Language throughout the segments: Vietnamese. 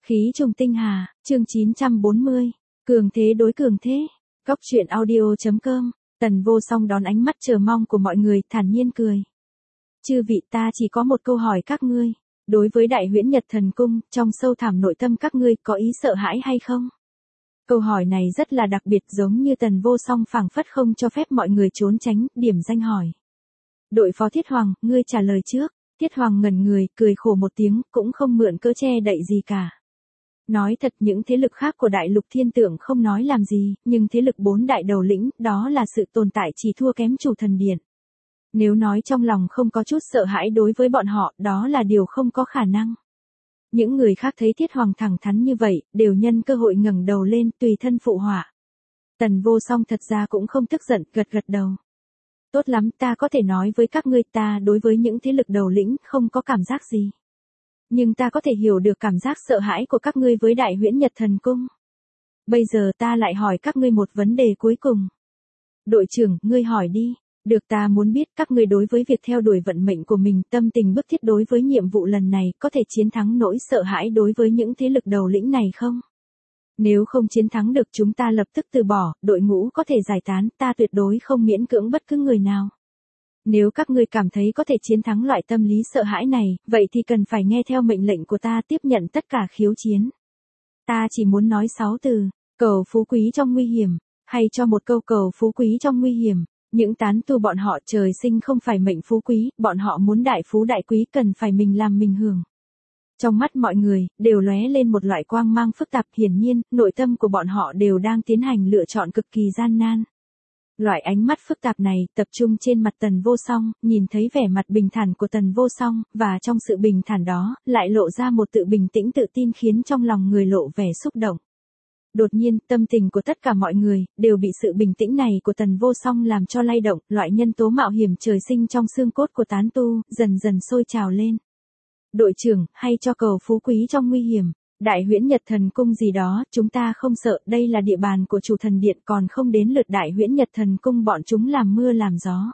Khí trùng tinh hà, chương 940. Cường thế đối cường thế. Góc truyện audio.com. Tần Vô Song đón ánh mắt chờ mong của mọi người, thản nhiên cười. Chư vị, ta chỉ có một câu hỏi các ngươi. Đối với Đại Huyễn Nhật Thần Cung, trong sâu thẳm nội tâm các ngươi có ý sợ hãi hay không? Câu hỏi này rất là đặc biệt, giống như Tần Vô Song phảng phất không cho phép mọi người trốn tránh, điểm danh hỏi. Đội phó Thiết Hoàng, ngươi trả lời trước. Thiết Hoàng ngẩn người, cười khổ một tiếng, cũng không mượn cớ che đậy gì cả. Nói thật, những thế lực khác của Đại Lục Thiên Tượng không nói làm gì, nhưng thế lực 4 đại đầu lĩnh, đó là sự tồn tại chỉ thua kém Chủ Thần Điện. Nếu nói trong lòng không có chút sợ hãi đối với bọn họ, đó là điều không có khả năng. Những người khác thấy Thiết Hoàng thẳng thắn như vậy, đều nhân cơ hội ngẩng đầu lên, tùy thân phụ họa. Tần Vô Song thật ra cũng không tức giận, gật gật đầu. Tốt lắm, ta có thể nói với các ngươi, ta đối với những thế lực đầu lĩnh không có cảm giác gì. Nhưng ta có thể hiểu được cảm giác sợ hãi của các ngươi với Đại Huyễn Nhật Thần Cung. Bây giờ ta lại hỏi các ngươi một vấn đề cuối cùng. Đội trưởng, ngươi hỏi đi. Được, ta muốn biết các ngươi đối với việc theo đuổi vận mệnh của mình, tâm tình bức thiết đối với nhiệm vụ lần này, có thể chiến thắng nỗi sợ hãi đối với những thế lực đầu lĩnh này không? Nếu không chiến thắng được, chúng ta lập tức từ bỏ, đội ngũ có thể giải tán, ta tuyệt đối không miễn cưỡng bất cứ người nào. Nếu các ngươi cảm thấy có thể chiến thắng loại tâm lý sợ hãi này, vậy thì cần phải nghe theo mệnh lệnh của ta, tiếp nhận tất cả khiêu chiến. Ta chỉ muốn nói 6 từ, cầu phú quý trong nguy hiểm, hay cho một câu cầu phú quý trong nguy hiểm. Những tán tu bọn họ trời sinh không phải mệnh phú quý, bọn họ muốn đại phú đại quý cần phải mình làm mình hưởng. Trong mắt mọi người, đều lóe lên một loại quang mang phức tạp, hiển nhiên, nội tâm của bọn họ đều đang tiến hành lựa chọn cực kỳ gian nan. Loại ánh mắt phức tạp này tập trung trên mặt Tần Vô Song, nhìn thấy vẻ mặt bình thản của Tần Vô Song, và trong sự bình thản đó, lại lộ ra một tự bình tĩnh tự tin khiến trong lòng người lộ vẻ xúc động. Đột nhiên, tâm tình của tất cả mọi người, đều bị sự bình tĩnh này của Tần Vô Song làm cho lay động, loại nhân tố mạo hiểm trời sinh trong xương cốt của tán tu, dần dần sôi trào lên. Đội trưởng, hay cho cầu phú quý trong nguy hiểm, Đại Huyễn Nhật Thần Cung gì đó, chúng ta không sợ, đây là địa bàn của Chủ Thần Điện, còn không đến lượt Đại Huyễn Nhật Thần Cung bọn chúng làm mưa làm gió.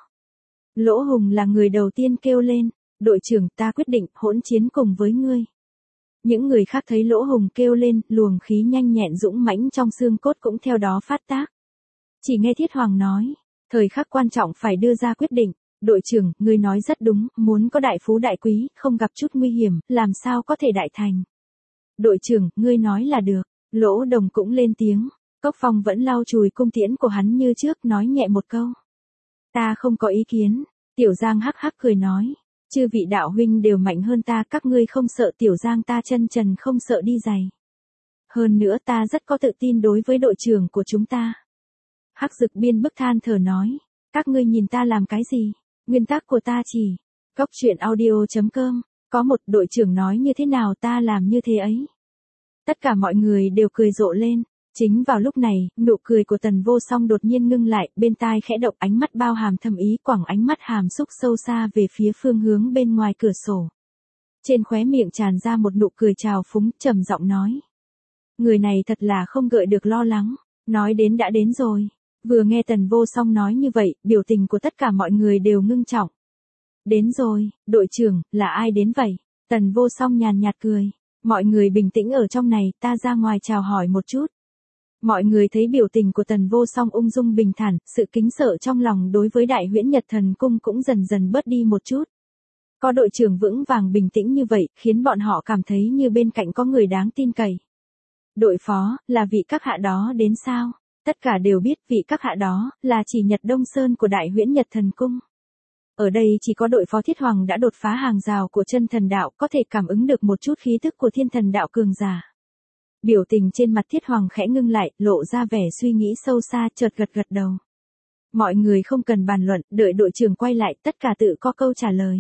Lỗ Hùng là người đầu tiên kêu lên, đội trưởng, ta quyết định, hỗn chiến cùng với ngươi. Những người khác thấy Lỗ Hùng kêu lên, luồng khí nhanh nhẹn dũng mãnh trong xương cốt cũng theo đó phát tác. Chỉ nghe Thiết Hoàng nói, thời khắc quan trọng phải đưa ra quyết định. Đội trưởng, ngươi nói rất đúng, muốn có đại phú đại quý, không gặp chút nguy hiểm, làm sao có thể đại thành. Đội trưởng, ngươi nói là được. Lỗ Đồng cũng lên tiếng. Cốc Phong vẫn lau chùi cung tiễn của hắn như trước, nói nhẹ một câu. Ta không có ý kiến. Tiểu Giang hắc hắc cười nói. Chư vị đạo huynh đều mạnh hơn ta, các ngươi không sợ. Tiểu Giang ta chân trần không sợ đi giày. Hơn nữa ta rất có tự tin đối với đội trưởng của chúng ta. Hắc Dực Biên bức than thở nói. Các ngươi nhìn ta làm cái gì? Nguyên tắc của ta chỉ. Góc truyện audio.com. Có một đội trưởng nói như thế nào ta làm như thế ấy. Tất cả mọi người đều cười rộ lên. Chính vào lúc này, nụ cười của Tần Vô Song đột nhiên ngưng lại, bên tai khẽ động, ánh mắt bao hàm thâm ý, quẳng ánh mắt hàm xúc sâu xa về phía phương hướng bên ngoài cửa sổ. Trên khóe miệng tràn ra một nụ cười trào phúng, trầm giọng nói. Người này thật là không gợi được lo lắng, nói đến đã đến rồi. Vừa nghe Tần Vô Song nói như vậy, biểu tình của tất cả mọi người đều ngưng trọng. Đến rồi, đội trưởng, là ai đến vậy? Tần Vô Song nhàn nhạt cười. Mọi người bình tĩnh ở trong này, ta ra ngoài chào hỏi một chút. Mọi người thấy biểu tình của Tần Vô Song ung dung bình thản, sự kính sợ trong lòng đối với Đại Huyễn Nhật Thần Cung cũng dần dần bớt đi một chút. Có đội trưởng vững vàng bình tĩnh như vậy, khiến bọn họ cảm thấy như bên cạnh có người đáng tin cậy. Đội phó, là vị các hạ đó đến sao? Tất cả đều biết vị các hạ đó, là chỉ Nhật Đông Sơn của Đại Huyễn Nhật Thần Cung. Ở đây chỉ có đội phó Thiết Hoàng đã đột phá hàng rào của chân thần đạo, có thể cảm ứng được một chút khí tức của thiên thần đạo cường giả. Biểu tình trên mặt Thiết Hoàng khẽ ngưng lại, lộ ra vẻ suy nghĩ sâu xa, chợt gật gật đầu. Mọi người không cần bàn luận, đợi đội trưởng quay lại, tất cả tự có câu trả lời.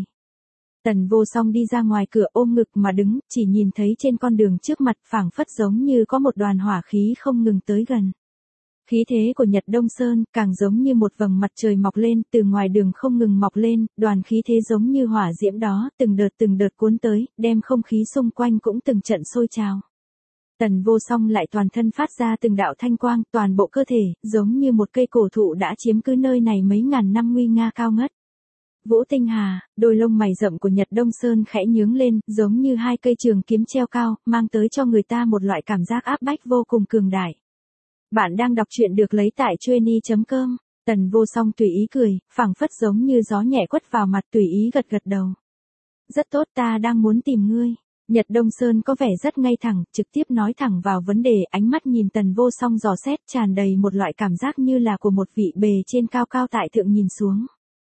Tần Vô Song đi ra ngoài cửa ôm ngực mà đứng, chỉ nhìn thấy trên con đường trước mặt phảng phất giống như có một đoàn hỏa khí không ngừng tới gần. Khí thế của Nhật Đông Sơn càng giống như một vầng mặt trời mọc lên, từ ngoài đường không ngừng mọc lên, đoàn khí thế giống như hỏa diễm đó, từng đợt cuốn tới, đem không khí xung quanh cũng từng trận sôi trào. Tần Vô Song lại toàn thân phát ra từng đạo thanh quang, toàn bộ cơ thể, giống như một cây cổ thụ đã chiếm cứ nơi này mấy ngàn năm nguy nga cao ngất. Vũ Tinh Hà, đôi lông mày rậm của Nhật Đông Sơn khẽ nhướng lên, giống như hai cây trường kiếm treo cao, mang tới cho người ta một loại cảm giác áp bách vô cùng cường đại. Bạn đang đọc truyện được lấy tại trueny.com. Tần Vô Song tùy ý cười, phảng phất giống như gió nhẹ quất vào mặt, tùy ý gật gật đầu. Rất tốt, ta đang muốn tìm ngươi. Nhật Đông Sơn có vẻ rất ngay thẳng, trực tiếp nói thẳng vào vấn đề, ánh mắt nhìn Tần Vô Song dò xét, tràn đầy một loại cảm giác như là của một vị bề trên cao cao tại thượng nhìn xuống.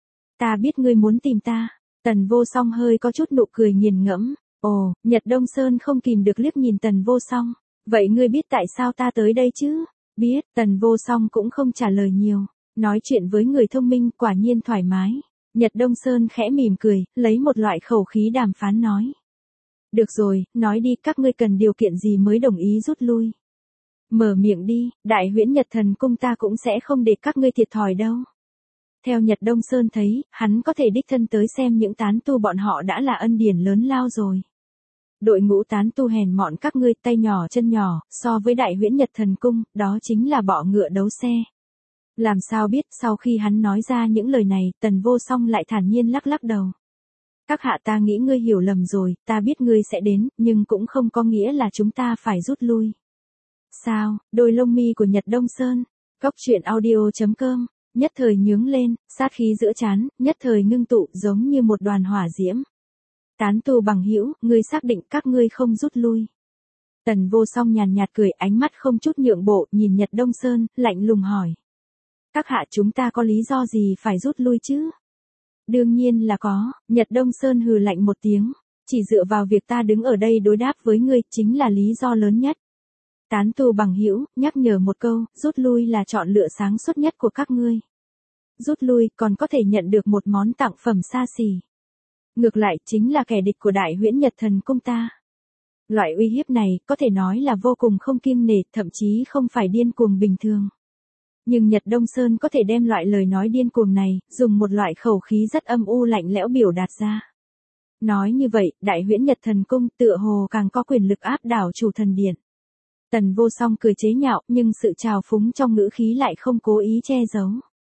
Ta biết ngươi muốn tìm ta. Tần Vô Song hơi có chút nụ cười nghiền ngẫm. Ồ, Nhật Đông Sơn không kìm được liếc nhìn Tần Vô Song. Vậy ngươi biết tại sao ta tới đây chứ? Biết, Tần Vô Song cũng không trả lời nhiều. Nói chuyện với người thông minh quả nhiên thoải mái. Nhật Đông Sơn khẽ mỉm cười, lấy một loại khẩu khí đàm phán nói. Được rồi, nói đi, các ngươi cần điều kiện gì mới đồng ý rút lui. Mở miệng đi, Đại Huyễn Nhật Thần Cung ta cũng sẽ không để các ngươi thiệt thòi đâu. Theo Nhật Đông Sơn thấy, hắn có thể đích thân tới xem những tán tu bọn họ đã là ân điển lớn lao rồi. Đội ngũ tán tu hèn mọn các ngươi tay nhỏ chân nhỏ, so với Đại Huyễn Nhật Thần Cung, đó chính là bọ ngựa đấu xe. Làm sao biết, sau khi hắn nói ra những lời này, Tần Vô Song lại thản nhiên lắc lắc đầu. Các hạ, ta nghĩ ngươi hiểu lầm rồi, ta biết ngươi sẽ đến, nhưng cũng không có nghĩa là chúng ta phải rút lui. Sao? Đôi lông mi của Nhật Đông Sơn, góc truyện audio.com, nhất thời nhướng lên, sát khí giữa trán, nhất thời ngưng tụ giống như một đoàn hỏa diễm. Tán tu bằng hữu, ngươi xác định các ngươi không rút lui. Tần Vô Song nhàn nhạt cười, ánh mắt không chút nhượng bộ, nhìn Nhật Đông Sơn, lạnh lùng hỏi. Các hạ, chúng ta có lý do gì phải rút lui chứ? Đương nhiên là có, Nhật Đông Sơn hừ lạnh một tiếng. Chỉ dựa vào việc ta đứng ở đây đối đáp với ngươi, chính là lý do lớn nhất. Tán tu bằng hữu, nhắc nhở một câu, rút lui là chọn lựa sáng suốt nhất của các ngươi. Rút lui, còn có thể nhận được một món tặng phẩm xa xỉ. Ngược lại, chính là kẻ địch của Đại Huyễn Nhật Thần Cung ta. Loại uy hiếp này, có thể nói là vô cùng không kiêng nể, thậm chí không phải điên cuồng bình thường. Nhưng Nhật Đông Sơn có thể đem loại lời nói điên cuồng này, dùng một loại khẩu khí rất âm u lạnh lẽo biểu đạt ra. Nói như vậy, Đại Huyễn Nhật Thần Cung tựa hồ càng có quyền lực áp đảo Chủ Thần Điện. Tần Vô Song cười chế nhạo, nhưng sự trào phúng trong ngữ khí lại không cố ý che giấu.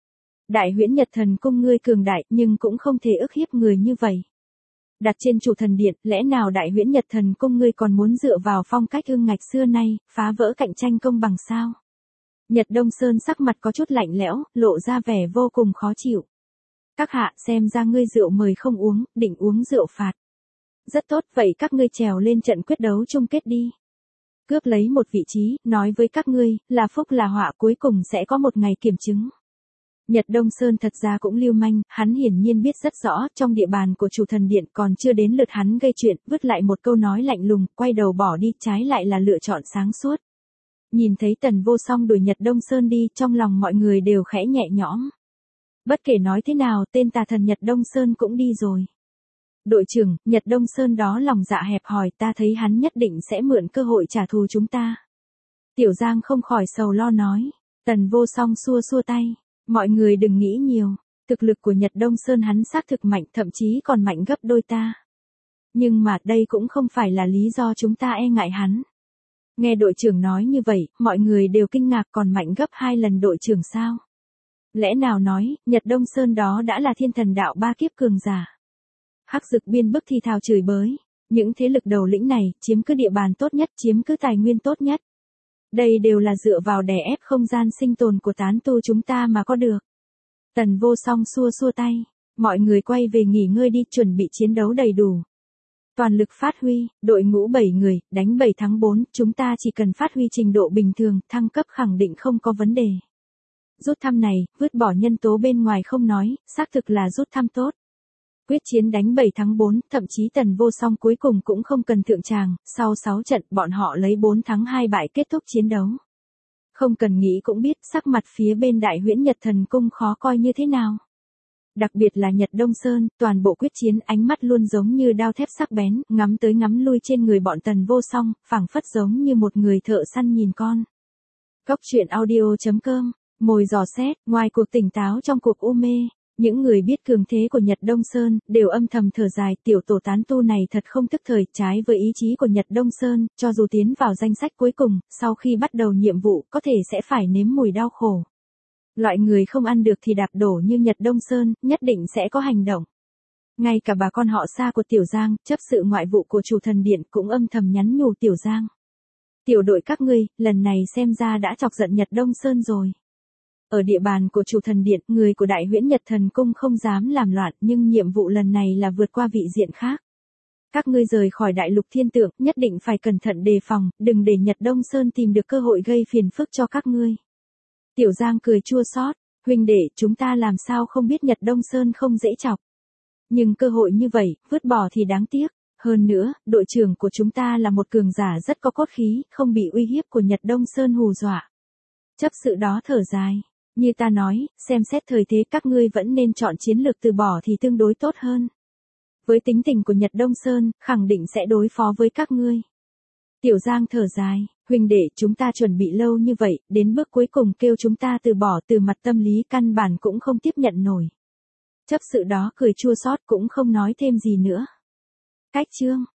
Đại Huyễn Nhật Thần Cung ngươi cường đại, nhưng cũng không thể ức hiếp người như vậy. Đặt trên Chủ Thần Điện, lẽ nào Đại Huyễn Nhật Thần Cung ngươi còn muốn dựa vào phong cách ương ngạch xưa nay, phá vỡ cạnh tranh công bằng sao? Nhật Đông Sơn sắc mặt có chút lạnh lẽo, lộ ra vẻ vô cùng khó chịu. Các hạ, xem ra ngươi rượu mời không uống, định uống rượu phạt. Rất tốt, vậy các ngươi trèo lên trận quyết đấu chung kết đi. Cướp lấy một vị trí, nói với các ngươi, là phúc là họa, cuối cùng sẽ có một ngày kiểm chứng. Nhật Đông Sơn thật ra cũng lưu manh, hắn hiển nhiên biết rất rõ, trong địa bàn của Chủ Thần Điện còn chưa đến lượt hắn gây chuyện, vứt lại một câu nói lạnh lùng, quay đầu bỏ đi, trái lại là lựa chọn sáng suốt. Nhìn thấy Tần Vô Song đuổi Nhật Đông Sơn đi, trong lòng mọi người đều khẽ nhẹ nhõm. Bất kể nói thế nào, tên tà thần Nhật Đông Sơn cũng đi rồi. Đội trưởng, Nhật Đông Sơn đó lòng dạ hẹp hòi, ta thấy hắn nhất định sẽ mượn cơ hội trả thù chúng ta. Tiểu Giang không khỏi sầu lo nói. Tần Vô Song xua xua tay. Mọi người đừng nghĩ nhiều. Thực lực của Nhật Đông Sơn hắn xác thực mạnh, thậm chí còn mạnh gấp đôi ta. Nhưng mà đây cũng không phải là lý do chúng ta e ngại hắn. Nghe đội trưởng nói như vậy, mọi người đều kinh ngạc, còn mạnh gấp 2 lần đội trưởng sao? Lẽ nào nói, Nhật Đông Sơn đó đã là thiên thần đạo 3 kiếp cường giả. Hắc Dực Biên bức thì thào chửi bới. Những thế lực đầu lĩnh này, chiếm cứ địa bàn tốt nhất, chiếm cứ tài nguyên tốt nhất. Đây đều là dựa vào đè ép không gian sinh tồn của tán tu chúng ta mà có được. Tần Vô Song xua xua tay. Mọi người quay về nghỉ ngơi đi, chuẩn bị chiến đấu đầy đủ. Toàn lực phát huy, đội ngũ 7 người, đánh 7 thắng 4, chúng ta chỉ cần phát huy trình độ bình thường, thăng cấp khẳng định không có vấn đề. Rút thăm này, vứt bỏ nhân tố bên ngoài không nói, xác thực là rút thăm tốt. Quyết chiến đánh 7 thắng 4, thậm chí Tần Vô Song cuối cùng cũng không cần thượng tràng, sau 6 trận, bọn họ lấy 4 thắng 2 bại kết thúc chiến đấu. Không cần nghĩ cũng biết, sắc mặt phía bên Đại Huyễn Nhật Thần Cung khó coi như thế nào. Đặc biệt là Nhật Đông Sơn, toàn bộ quyết chiến ánh mắt luôn giống như đao thép sắc bén, ngắm tới ngắm lui trên người bọn Tần Vô Song, phảng phất giống như một người thợ săn nhìn con. Góc truyện audio.com, mồi dò xét, ngoài cuộc tỉnh táo trong cuộc u mê, những người biết cường thế của Nhật Đông Sơn, đều âm thầm thở dài, tiểu tổ tán tu này thật không thức thời, trái với ý chí của Nhật Đông Sơn, cho dù tiến vào danh sách cuối cùng, sau khi bắt đầu nhiệm vụ, có thể sẽ phải nếm mùi đau khổ. Loại người không ăn được thì đạp đổ như Nhật Đông Sơn, nhất định sẽ có hành động. Ngay cả bà con họ xa của Tiểu Giang, chấp sự ngoại vụ của chủ thần điện cũng âm thầm nhắn nhủ Tiểu Giang. Tiểu đội các ngươi, lần này xem ra đã chọc giận Nhật Đông Sơn rồi. Ở địa bàn của chủ thần điện, người của Đại Huyễn Nhật Thần Cung không dám làm loạn, nhưng nhiệm vụ lần này là vượt qua vị diện khác. Các ngươi rời khỏi đại lục thiên tượng, nhất định phải cẩn thận đề phòng, đừng để Nhật Đông Sơn tìm được cơ hội gây phiền phức cho các ngươi. Tiểu Giang cười chua xót, huynh đệ, chúng ta làm sao không biết Nhật Đông Sơn không dễ chọc. Nhưng cơ hội như vậy, vứt bỏ thì đáng tiếc. Hơn nữa, đội trưởng của chúng ta là một cường giả rất có cốt khí, không bị uy hiếp của Nhật Đông Sơn hù dọa. Chấp sự đó thở dài. Như ta nói, xem xét thời thế các ngươi vẫn nên chọn chiến lược từ bỏ thì tương đối tốt hơn. Với tính tình của Nhật Đông Sơn, khẳng định sẽ đối phó với các ngươi. Tiểu Giang thở dài, huynh đệ, chúng ta chuẩn bị lâu như vậy, đến bước cuối cùng kêu chúng ta từ bỏ, từ mặt tâm lý căn bản cũng không tiếp nhận nổi. Chấp sự đó cười chua xót cũng không nói thêm gì nữa. Cách chương